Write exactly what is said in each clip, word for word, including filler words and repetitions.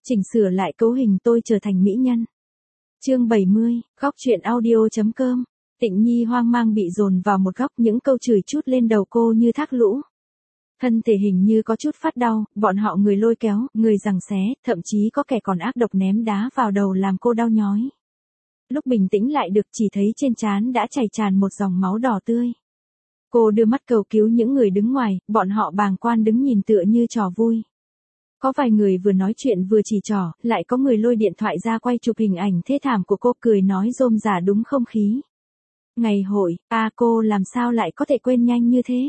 Chỉnh sửa lại cấu hình tôi trở thành mỹ nhân. Chương bảy mươi, góc truyện audio.com. Tịnh Nhi hoang mang bị dồn vào một góc, những câu chửi chút lên đầu cô như thác lũ. Thân thể hình như có chút phát đau, bọn họ người lôi kéo, người giằng xé, thậm chí có kẻ còn ác độc ném đá vào đầu làm cô đau nhói. Lúc bình tĩnh lại được chỉ thấy trên trán đã chảy tràn một dòng máu đỏ tươi. Cô đưa mắt cầu cứu những người đứng ngoài, bọn họ bàng quan đứng nhìn tựa như trò vui. Có vài người vừa nói chuyện vừa chỉ trỏ, lại có người lôi điện thoại ra quay chụp hình ảnh thê thảm của cô, cười nói rôm rả đúng không khí. Ngày hội, à cô làm sao lại có thể quên nhanh như thế?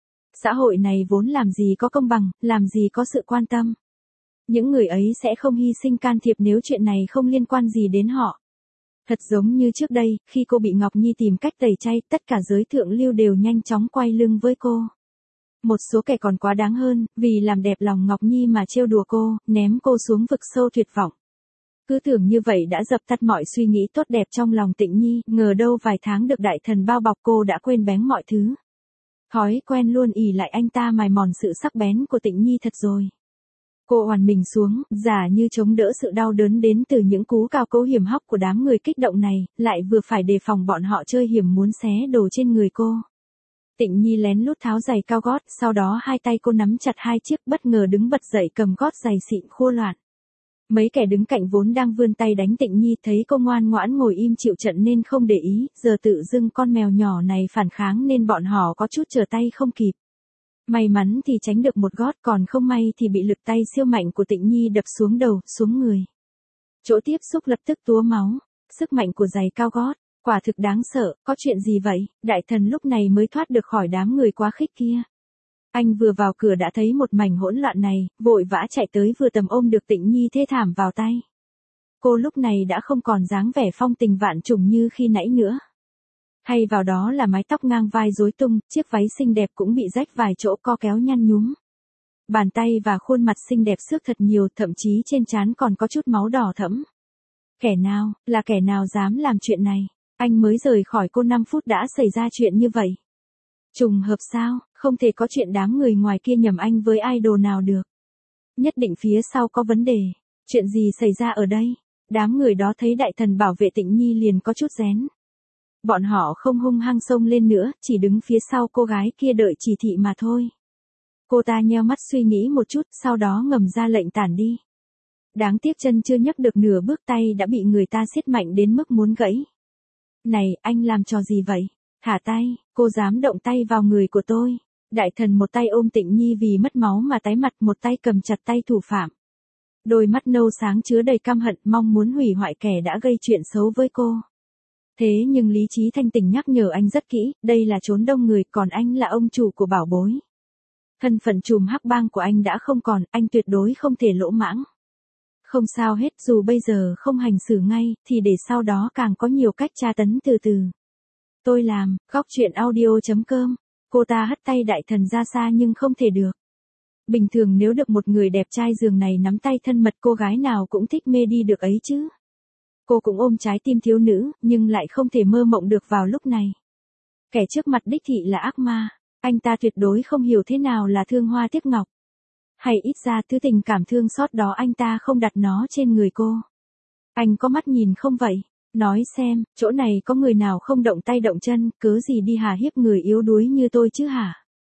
Xã hội này vốn làm gì có công bằng, làm gì có sự quan tâm. Những người ấy sẽ không hy sinh can thiệp nếu chuyện này không liên quan gì đến họ. Thật giống như trước đây, khi cô bị Ngọc Nhi tìm cách tẩy chay, tất cả giới thượng lưu đều nhanh chóng quay lưng với cô. Một số kẻ còn quá đáng hơn, vì làm đẹp lòng Ngọc Nhi mà trêu đùa cô, ném cô xuống vực sâu tuyệt vọng. Cứ tưởng như vậy đã dập tắt mọi suy nghĩ tốt đẹp trong lòng Tịnh Nhi, ngờ đâu vài tháng được đại thần bao bọc cô đã quên bén mọi thứ. Thói quen luôn ỉ lại anh ta mài mòn sự sắc bén của Tịnh Nhi thật rồi. Cô oằn mình xuống, giả như chống đỡ sự đau đớn đến từ những cú cao cấu hiểm hóc của đám người kích động này, lại vừa phải đề phòng bọn họ chơi hiểm muốn xé đồ trên người cô. Tịnh Nhi lén lút tháo giày cao gót, sau đó hai tay cô nắm chặt hai chiếc, bất ngờ đứng bật dậy cầm gót giày xịn khô loạn. Mấy kẻ đứng cạnh vốn đang vươn tay đánh Tịnh Nhi thấy cô ngoan ngoãn ngồi im chịu trận nên không để ý, giờ tự dưng con mèo nhỏ này phản kháng nên bọn họ có chút trở tay không kịp. May mắn thì tránh được một gót, còn không may thì bị lực tay siêu mạnh của Tịnh Nhi đập xuống đầu, xuống người. Chỗ tiếp xúc lập tức túa máu, sức mạnh của giày cao gót, quả thực đáng sợ, có chuyện gì vậy? Đại thần lúc này mới thoát được khỏi đám người quá khích kia. Anh vừa vào cửa đã thấy một mảnh hỗn loạn này, vội vã chạy tới vừa tầm ôm được Tịnh Nhi thê thảm vào tay. Cô lúc này đã không còn dáng vẻ phong tình vạn trùng như khi nãy nữa. Thay vào đó là mái tóc ngang vai rối tung, chiếc váy xinh đẹp cũng bị rách vài chỗ co kéo nhăn nhúm. Bàn tay và khuôn mặt xinh đẹp xước thật nhiều, thậm chí trên trán còn có chút máu đỏ thẫm. Kẻ nào, là kẻ nào dám làm chuyện này? Anh mới rời khỏi cô năm phút đã xảy ra chuyện như vậy. Trùng hợp sao, không thể có chuyện đám người ngoài kia nhầm anh với idol nào được. Nhất định phía sau có vấn đề. Chuyện gì xảy ra ở đây? Đám người đó thấy đại thần bảo vệ Tịnh Nhi liền có chút rén. Bọn họ không hung hăng xông lên nữa, chỉ đứng phía sau cô gái kia đợi chỉ thị mà thôi. Cô ta nheo mắt suy nghĩ một chút, sau đó ngầm ra lệnh tản đi. Đáng tiếc chân chưa nhấc được nửa bước tay đã bị người ta siết mạnh đến mức muốn gãy. Này, anh làm trò gì vậy? Thả tay, cô dám động tay vào người của tôi. Đại thần một tay ôm Tịnh Nhi vì mất máu mà tái mặt, một tay cầm chặt tay thủ phạm. Đôi mắt nâu sáng chứa đầy căm hận, mong muốn hủy hoại kẻ đã gây chuyện xấu với cô. Thế nhưng lý trí thanh tỉnh nhắc nhở anh rất kỹ, đây là chốn đông người, còn anh là ông chủ của bảo bối. Thân phận trùm hắc bang của anh đã không còn, anh tuyệt đối không thể lỗ mãng. Không sao hết, dù bây giờ không hành xử ngay, thì để sau đó càng có nhiều cách tra tấn từ từ. Tôi làm, góc truyện audio.com. Cô ta hất tay đại thần ra xa nhưng không thể được. Bình thường nếu được một người đẹp trai giường này nắm tay thân mật, cô gái nào cũng thích mê đi được ấy chứ. Cô cũng ôm trái tim thiếu nữ, nhưng lại không thể mơ mộng được vào lúc này. Kẻ trước mặt đích thị là ác ma, anh ta tuyệt đối không hiểu thế nào là thương hoa tiếc ngọc. Hay ít ra thứ tình cảm thương xót đó anh ta không đặt nó trên người cô. Anh có mắt nhìn không vậy? Nói xem, chỗ này có người nào không động tay động chân, cớ gì đi hà hiếp người yếu đuối như tôi chứ hả?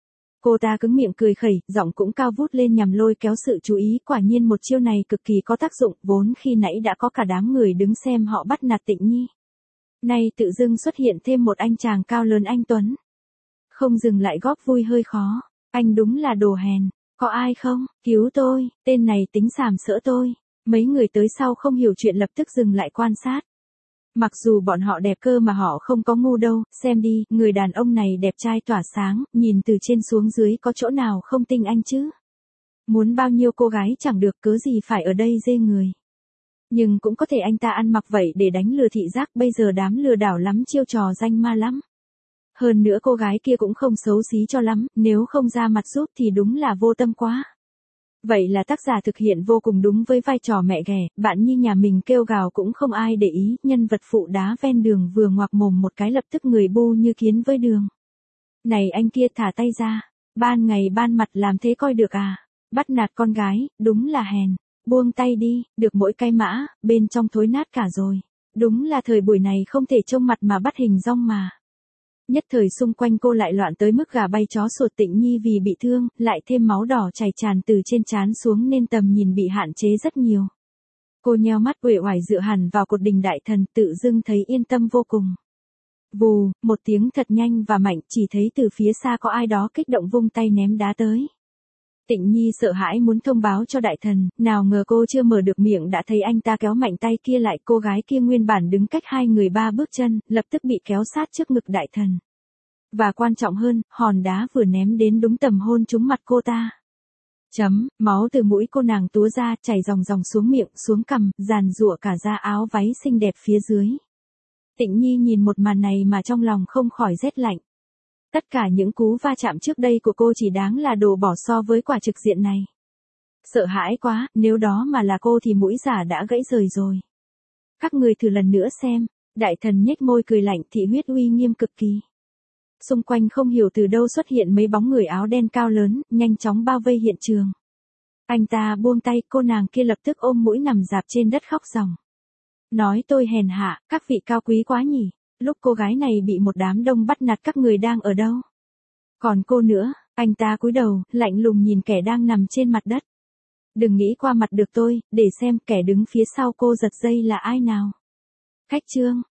Cô ta cứng miệng cười khẩy, giọng cũng cao vút lên nhằm lôi kéo sự chú ý, quả nhiên một chiêu này cực kỳ có tác dụng, vốn khi nãy đã có cả đám người đứng xem họ bắt nạt Tịnh Nhi. Nay tự dưng xuất hiện thêm một anh chàng cao lớn anh Tuấn. Không dừng lại góp vui hơi khó, anh đúng là đồ hèn, có ai không, cứu tôi, tên này tính sàm sỡ tôi. Mấy người tới sau không hiểu chuyện lập tức dừng lại quan sát. Mặc dù bọn họ đẹp cơ mà họ không có ngu đâu, xem đi, người đàn ông này đẹp trai tỏa sáng, nhìn từ trên xuống dưới có chỗ nào không tinh anh chứ. Muốn bao nhiêu cô gái chẳng được, cớ gì phải ở đây dê người. Nhưng cũng có thể anh ta ăn mặc vậy để đánh lừa thị giác, bây giờ đám lừa đảo lắm chiêu trò danh ma lắm. Hơn nữa cô gái kia cũng không xấu xí cho lắm, nếu không ra mặt giúp thì đúng là vô tâm quá. Vậy là tác giả thực hiện vô cùng đúng với vai trò mẹ ghẻ, bạn Nhi nhà mình kêu gào cũng không ai để ý, nhân vật phụ đá ven đường vừa ngoạc mồm một cái lập tức người bu như kiến với đường. Này anh kia thả tay ra, ban ngày ban mặt làm thế coi được à, bắt nạt con gái, đúng là hèn. Buông tay đi, được mỗi cái mã, bên trong thối nát cả rồi. Đúng là thời buổi này không thể trông mặt mà bắt hình dong mà. Nhất thời xung quanh cô lại loạn tới mức gà bay chó sột. Tịnh Nhi vì bị thương, lại thêm máu đỏ chảy tràn từ trên trán xuống nên tầm nhìn bị hạn chế rất nhiều. Cô nheo mắt uể oải dựa hẳn vào cột đình đại thần, tự dưng thấy yên tâm vô cùng. Vù, một tiếng thật nhanh và mạnh, chỉ thấy từ phía xa có ai đó kích động vung tay ném đá tới. Tịnh Nhi sợ hãi muốn thông báo cho đại thần, nào ngờ cô chưa mở được miệng đã thấy anh ta kéo mạnh tay kia lại. Cô gái kia nguyên bản đứng cách hai người ba bước chân, lập tức bị kéo sát trước ngực đại thần. Và quan trọng hơn, hòn đá vừa ném đến đúng tầm hôn trúng mặt cô ta. Chấm, máu từ mũi cô nàng túa ra, chảy ròng ròng xuống miệng, xuống cằm, giàn giụa cả da áo váy xinh đẹp phía dưới. Tịnh Nhi nhìn một màn này mà trong lòng không khỏi rét lạnh. Tất cả những cú va chạm trước đây của cô chỉ đáng là đồ bỏ so với quả trực diện này. Sợ hãi quá, nếu đó mà là cô thì mũi giả đã gãy rời rồi. Các người thử lần nữa xem. Đại thần nhếch môi cười lạnh, thị huyết uy nghiêm cực kỳ. Xung quanh không hiểu từ đâu xuất hiện mấy bóng người áo đen cao lớn, nhanh chóng bao vây hiện trường. Anh ta buông tay, cô nàng kia lập tức ôm mũi nằm rạp trên đất khóc ròng. Nói tôi hèn hạ, các vị cao quý quá nhỉ. Lúc cô gái này bị một đám đông bắt nạt các người đang ở đâu? Còn cô nữa, anh ta cúi đầu, lạnh lùng nhìn kẻ đang nằm trên mặt đất. Đừng nghĩ qua mặt được tôi, để xem kẻ đứng phía sau cô giật dây là ai nào. Khách trương,